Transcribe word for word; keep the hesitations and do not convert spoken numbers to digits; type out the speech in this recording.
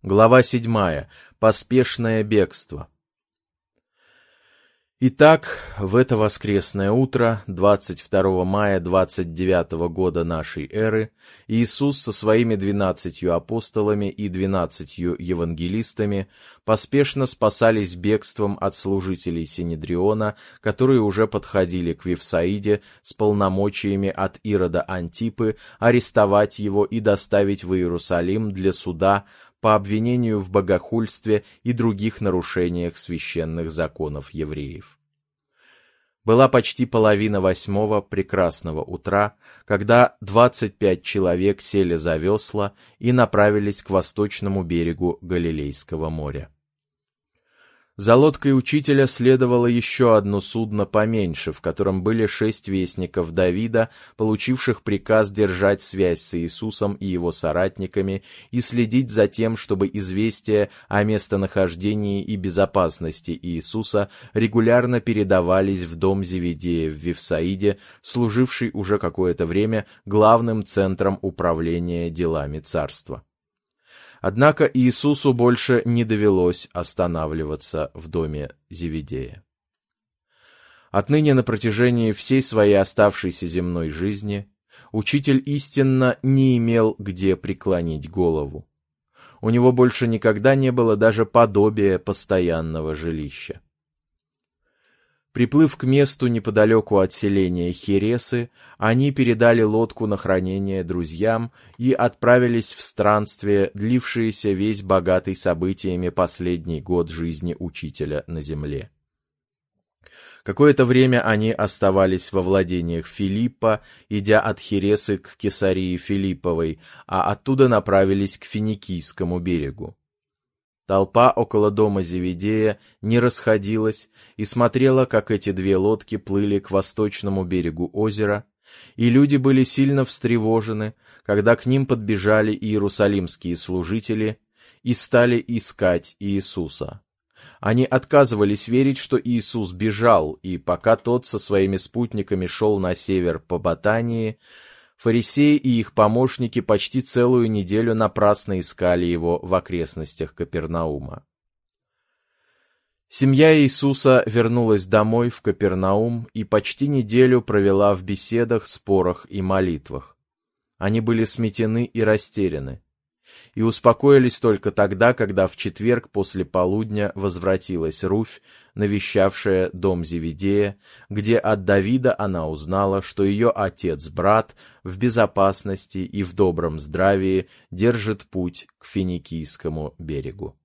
Глава седьмая. Поспешное бегство. Итак, в это воскресное утро, двадцать второго мая двадцать девятого года нашей эры, Иисус со своими двенадцатью апостолами и двенадцатью евангелистами поспешно спасались бегством от служителей Синедриона, которые уже подходили к Вифсаиде с полномочиями от Ирода Антипы арестовать его и доставить в Иерусалим для суда по обвинению в богохульстве и других нарушениях священных законов евреев. Была почти половина восьмого прекрасного утра, когда двадцать пять человек сели за весла и направились к восточному берегу Галилейского моря. За лодкой учителя следовало еще одно судно поменьше, в котором были шесть вестников Давида, получивших приказ держать связь с Иисусом и его соратниками и следить за тем, чтобы известия о местонахождении и безопасности Иисуса регулярно передавались в дом Зеведея в Вифсаиде, служивший уже какое-то время главным центром управления делами царства. Однако Иисусу больше не довелось останавливаться в доме Зеведея. Отныне на протяжении всей своей оставшейся земной жизни учитель истинно не имел где преклонить голову. У него больше никогда не было даже подобия постоянного жилища. Приплыв к месту неподалеку от селения Хересы, они передали лодку на хранение друзьям и отправились в странствие, длившееся весь богатый событиями последний год жизни учителя на земле. Какое-то время они оставались во владениях Филиппа, идя от Хересы к Кесарии Филипповой, а оттуда направились к Финикийскому берегу. Толпа около дома Зеведея не расходилась и смотрела, как эти две лодки плыли к восточному берегу озера, и люди были сильно встревожены, когда к ним подбежали иерусалимские служители и стали искать Иисуса. Они отказывались верить, что Иисус бежал, и пока тот со своими спутниками шел на север по Батании, фарисеи и их помощники почти целую неделю напрасно искали его в окрестностях Капернаума. Семья Иисуса вернулась домой в Капернаум и почти неделю провела в беседах, спорах и молитвах. Они были сметены и растеряны, и успокоились только тогда, когда в четверг после полудня возвратилась Руфь, навещавшая дом Зеведея, где от Давида она узнала, что ее отец-брат в безопасности и в добром здравии держит путь к Финикийскому берегу.